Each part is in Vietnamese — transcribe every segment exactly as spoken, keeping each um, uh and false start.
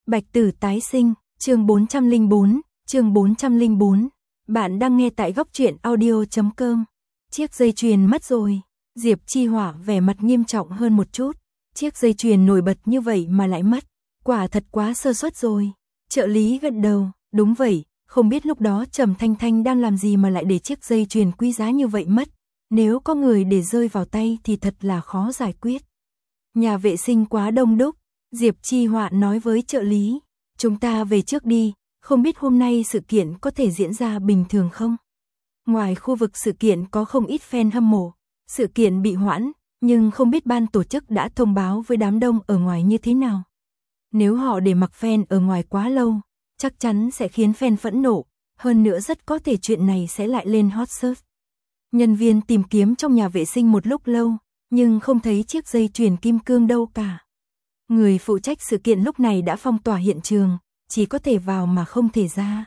Bạch Tử tái sinh, chương bốn trăm lẻ bốn, chương bốn trăm lẻ bốn. Bạn đang nghe tại góc truyện audio chấm com. Chiếc dây chuyền mất rồi. Diệp Chi Hỏa vẻ mặt nghiêm trọng hơn một chút. Chiếc dây chuyền nổi bật như vậy mà lại mất. Quả thật quá sơ suất rồi. Trợ lý gật đầu, đúng vậy, không biết lúc đó Trầm Thanh Thanh đang làm gì mà lại để chiếc dây chuyền quý giá như vậy mất. Nếu có người để rơi vào tay thì thật là khó giải quyết. Nhà vệ sinh quá đông đúc. Diệp Chi Họa nói với trợ lý, chúng ta về trước đi, không biết hôm nay sự kiện có thể diễn ra bình thường không? Ngoài khu vực sự kiện có không ít fan hâm mộ, sự kiện bị hoãn, nhưng không biết ban tổ chức đã thông báo với đám đông ở ngoài như thế nào. Nếu họ để mặc fan ở ngoài quá lâu, chắc chắn sẽ khiến fan phẫn nộ, hơn nữa rất có thể chuyện này sẽ lại lên hot search. Nhân viên tìm kiếm trong nhà vệ sinh một lúc lâu, nhưng không thấy chiếc dây chuyền kim cương đâu cả. Người phụ trách sự kiện lúc này đã phong tỏa hiện trường, chỉ có thể vào mà không thể ra.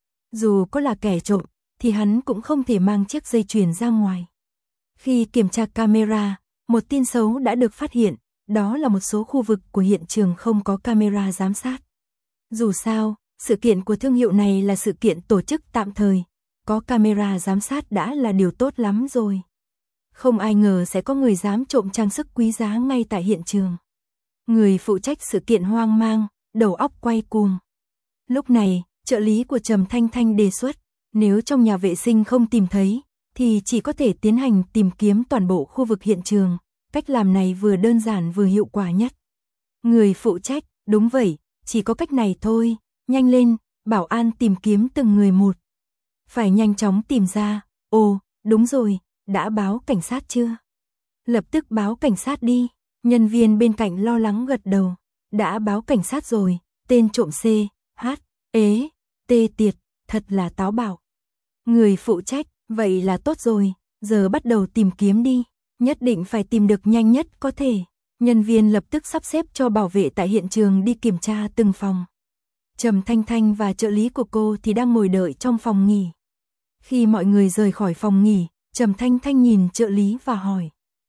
Dù có là kẻ trộm, thì hắn cũng không thể mang chiếc dây chuyền ra ngoài. Khi kiểm tra camera, một tin xấu đã được phát hiện, đó là một số khu vực của hiện trường không có camera giám sát. Dù sao, sự kiện của thương hiệu này là sự kiện tổ chức tạm thời, có camera giám sát đã là điều tốt lắm rồi. Không ai ngờ sẽ có người dám trộm trang sức quý giá ngay tại hiện trường. Người phụ trách sự kiện hoang mang, đầu óc quay cuồng. Lúc này, trợ lý của Trầm Thanh Thanh đề xuất, nếu trong nhà vệ sinh không tìm thấy, thì chỉ có thể tiến hành tìm kiếm toàn bộ khu vực hiện trường. Cách làm này vừa đơn giản vừa hiệu quả nhất. Người phụ trách, đúng vậy, chỉ có cách này thôi, nhanh lên, bảo an tìm kiếm từng người một. Phải nhanh chóng tìm ra, ồ, đúng rồi, đã báo cảnh sát chưa? Lập tức báo cảnh sát đi. Nhân viên bên cạnh lo lắng gật đầu, đã báo cảnh sát rồi, tên trộm C, H, ế, T tiệt, thật là táo bạo. Người phụ trách, vậy là tốt rồi, giờ bắt đầu tìm kiếm đi, nhất định phải tìm được nhanh nhất có thể. Nhân viên lập tức sắp xếp cho bảo vệ tại hiện trường đi kiểm tra từng phòng. Trầm Thanh Thanh và trợ lý của cô thì đang ngồi đợi trong phòng nghỉ. Khi mọi người rời khỏi phòng nghỉ, Trầm Thanh Thanh nhìn trợ lý và hỏi,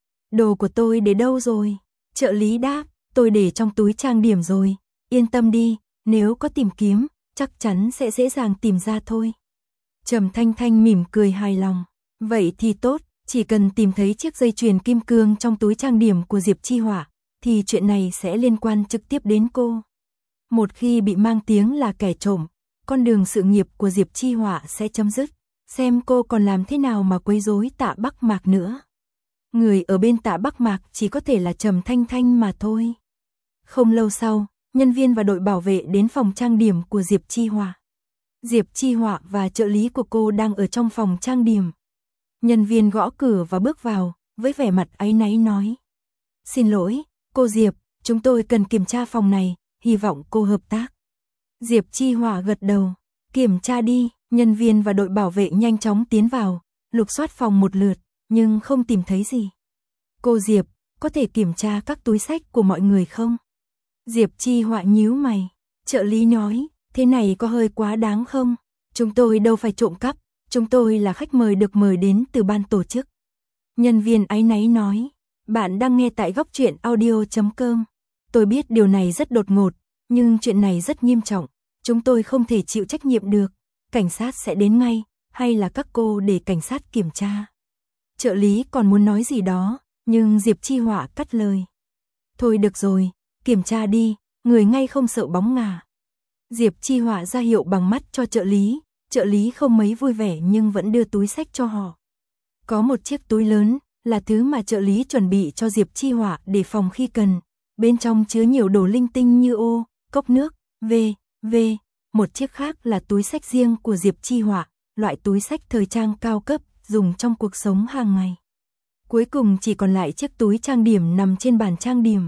đồ của tôi để đâu rồi? Trợ lý đáp, tôi để trong túi trang điểm rồi, yên tâm đi, nếu có tìm kiếm, chắc chắn sẽ dễ dàng tìm ra thôi. Trầm Thanh Thanh mỉm cười hài lòng, vậy thì tốt, chỉ cần tìm thấy chiếc dây chuyền kim cương trong túi trang điểm của Diệp Chi Hỏa, thì chuyện này sẽ liên quan trực tiếp đến cô. Một khi bị mang tiếng là kẻ trộm, con đường sự nghiệp của Diệp Chi Hỏa sẽ chấm dứt, xem cô còn làm thế nào mà quấy rối Tạ Bắc Mạc nữa. Người ở bên Tạ Bắc Mạc chỉ có thể là Trầm Thanh Thanh mà thôi. Không lâu sau, nhân viên và đội bảo vệ đến phòng trang điểm của Diệp Chi Hỏa. Diệp Chi Hỏa và trợ lý của cô đang ở trong phòng trang điểm. Nhân viên gõ cửa và bước vào, với vẻ mặt áy náy nói. Xin lỗi, cô Diệp, chúng tôi cần kiểm tra phòng này, hy vọng cô hợp tác. Diệp Chi Hỏa gật đầu, kiểm tra đi, nhân viên và đội bảo vệ nhanh chóng tiến vào, lục soát phòng một lượt. Nhưng không tìm thấy gì. Cô Diệp, có thể kiểm tra các túi xách của mọi người không? Diệp Chi Họa nhíu mày. Trợ lý nói, thế này có hơi quá đáng không? Chúng tôi đâu phải trộm cắp, chúng tôi là khách mời được mời đến từ ban tổ chức. Nhân viên áy náy nói, bạn đang nghe tại góc truyện audio chấm com. Tôi biết điều này rất đột ngột, nhưng chuyện này rất nghiêm trọng, chúng tôi không thể chịu trách nhiệm được. Cảnh sát sẽ đến ngay, hay là các cô để cảnh sát kiểm tra? Trợ lý còn muốn nói gì đó, nhưng Diệp Chi Họa cắt lời. Thôi được rồi, kiểm tra đi, người ngay không sợ bóng ngà. Diệp Chi Họa ra hiệu bằng mắt cho trợ lý, trợ lý không mấy vui vẻ nhưng vẫn đưa túi xách cho họ. Có một chiếc túi lớn, là thứ mà trợ lý chuẩn bị cho Diệp Chi Họa để phòng khi cần. Bên trong chứa nhiều đồ linh tinh như ô, cốc nước, v, v. Một chiếc khác là túi xách riêng của Diệp Chi Họa, loại túi xách thời trang cao cấp, dùng trong cuộc sống hàng ngày. Cuối cùng chỉ còn lại chiếc túi trang điểm nằm trên bàn trang điểm.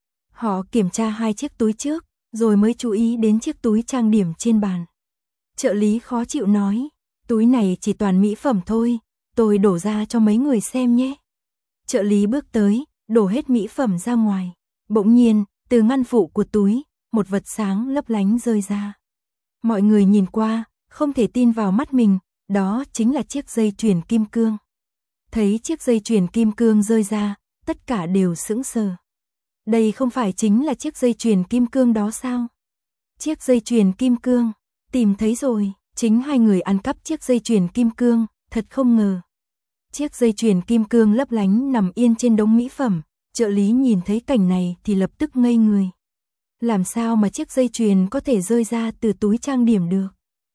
Họ kiểm tra hai chiếc túi trước, rồi mới chú ý đến chiếc túi trang điểm trên bàn. Trợ lý khó chịu nói, túi này chỉ toàn mỹ phẩm thôi, tôi đổ ra cho mấy người xem nhé. Trợ lý bước tới, đổ hết mỹ phẩm ra ngoài. Bỗng nhiên, từ ngăn phụ của túi, một vật sáng lấp lánh rơi ra. Mọi người nhìn qua, không thể tin vào mắt mình. Đó chính là chiếc dây chuyền kim cương. Thấy chiếc dây chuyền kim cương rơi ra, tất cả đều sững sờ. Đây không phải chính là chiếc dây chuyền kim cương đó sao? Chiếc dây chuyền kim cương, tìm thấy rồi, chính hai người ăn cắp chiếc dây chuyền kim cương, thật không ngờ. Chiếc dây chuyền kim cương lấp lánh nằm yên trên đống mỹ phẩm, trợ lý nhìn thấy cảnh này thì lập tức ngây người. Làm sao mà chiếc dây chuyền có thể rơi ra từ túi trang điểm được?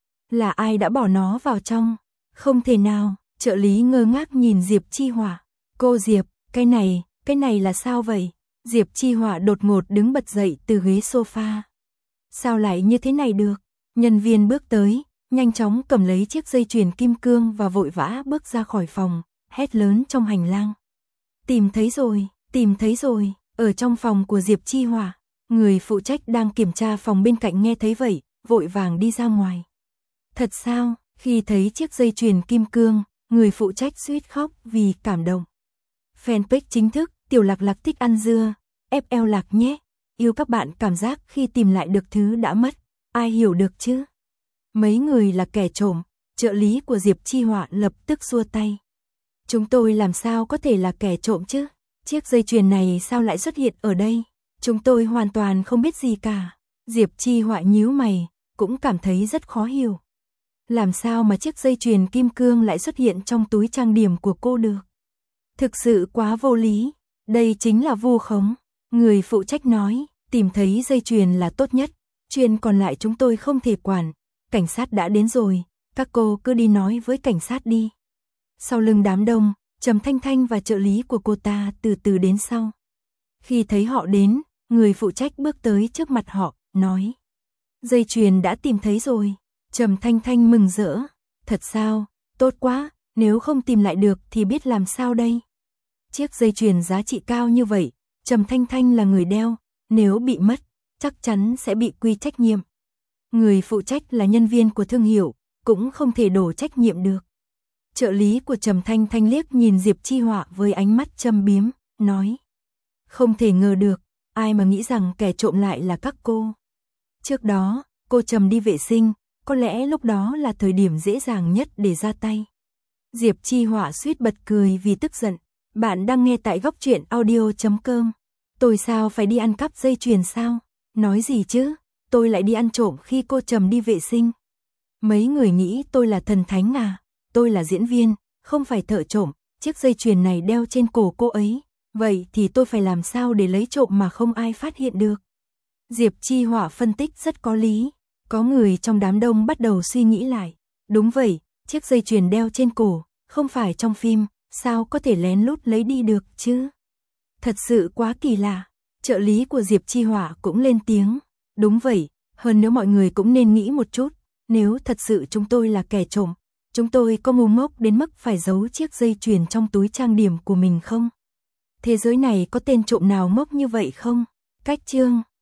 Là ai đã bỏ nó vào trong? Không thể nào, trợ lý ngơ ngác nhìn Diệp Chi Hỏa. Cô Diệp, cái này, cái này là sao vậy? Diệp Chi Hỏa đột ngột đứng bật dậy từ ghế sofa. Sao lại như thế này được? Nhân viên bước tới, nhanh chóng cầm lấy chiếc dây chuyền kim cương và vội vã bước ra khỏi phòng, hét lớn trong hành lang. Tìm thấy rồi, tìm thấy rồi, ở trong phòng của Diệp Chi Hỏa. Người phụ trách đang kiểm tra phòng bên cạnh nghe thấy vậy, vội vàng đi ra ngoài. Thật sao? Khi thấy chiếc dây chuyền kim cương, người phụ trách suýt khóc vì cảm động. Fanpage chính thức, Tiểu Lạc Lạc thích ăn dưa, ép lờ Lạc nhé. Yêu các bạn cảm giác khi tìm lại được thứ đã mất, ai hiểu được chứ? Mấy người là kẻ trộm, trợ lý của Diệp Chi Hỏa lập tức xua tay. Chúng tôi làm sao có thể là kẻ trộm chứ? Chiếc dây chuyền này sao lại xuất hiện ở đây? Chúng tôi hoàn toàn không biết gì cả. Diệp Chi Hỏa nhíu mày, cũng cảm thấy rất khó hiểu. Làm sao mà chiếc dây chuyền kim cương lại xuất hiện trong túi trang điểm của cô được? Thực sự quá vô lý, đây chính là vu khống. Người phụ trách nói, tìm thấy dây chuyền là tốt nhất, chuyện còn lại chúng tôi không thể quản. Cảnh sát đã đến rồi, các cô cứ đi nói với cảnh sát đi. Sau lưng đám đông, Trầm Thanh Thanh và trợ lý của cô ta từ từ đến sau. Khi thấy họ đến, người phụ trách bước tới trước mặt họ, nói. Dây chuyền đã tìm thấy rồi. Trầm Thanh Thanh mừng rỡ. Thật sao? Tốt quá, nếu không tìm lại được thì biết làm sao đây? Chiếc dây chuyền giá trị cao như vậy, Trầm Thanh Thanh là người đeo, nếu bị mất, chắc chắn sẽ bị quy trách nhiệm. Người phụ trách là nhân viên của thương hiệu, cũng không thể đổ trách nhiệm được. Trợ lý của Trầm Thanh Thanh liếc nhìn Diệp Chi Hỏa với ánh mắt châm biếm, nói. Không thể ngờ được, ai mà nghĩ rằng kẻ trộm lại là các cô. Trước đó, cô Trầm đi vệ sinh, có lẽ lúc đó là thời điểm dễ dàng nhất để ra tay. Diệp Chi Hỏa suýt bật cười vì tức giận. Bạn đang nghe tại góc truyện audio chấm com. Tôi sao phải đi ăn cắp dây chuyền sao? Nói gì chứ? Tôi lại đi ăn trộm khi cô Trầm đi vệ sinh. Mấy người nghĩ tôi là thần thánh à? Tôi là diễn viên, không phải thợ trộm. Chiếc dây chuyền này đeo trên cổ cô ấy. Vậy thì tôi phải làm sao để lấy trộm mà không ai phát hiện được? Diệp Chi Hỏa phân tích rất có lý. Có người trong đám đông bắt đầu suy nghĩ lại. Đúng vậy, chiếc dây chuyền đeo trên cổ, không phải trong phim, sao có thể lén lút lấy đi được chứ? Thật sự quá kỳ lạ. Trợ lý của Diệp Chi Hỏa cũng lên tiếng. Đúng vậy, hơn nữa mọi người cũng nên nghĩ một chút. Nếu thật sự chúng tôi là kẻ trộm, chúng tôi có ngu ngốc đến mức phải giấu chiếc dây chuyền trong túi trang điểm của mình không? Thế giới này có tên trộm nào ngốc như vậy không? Cách chương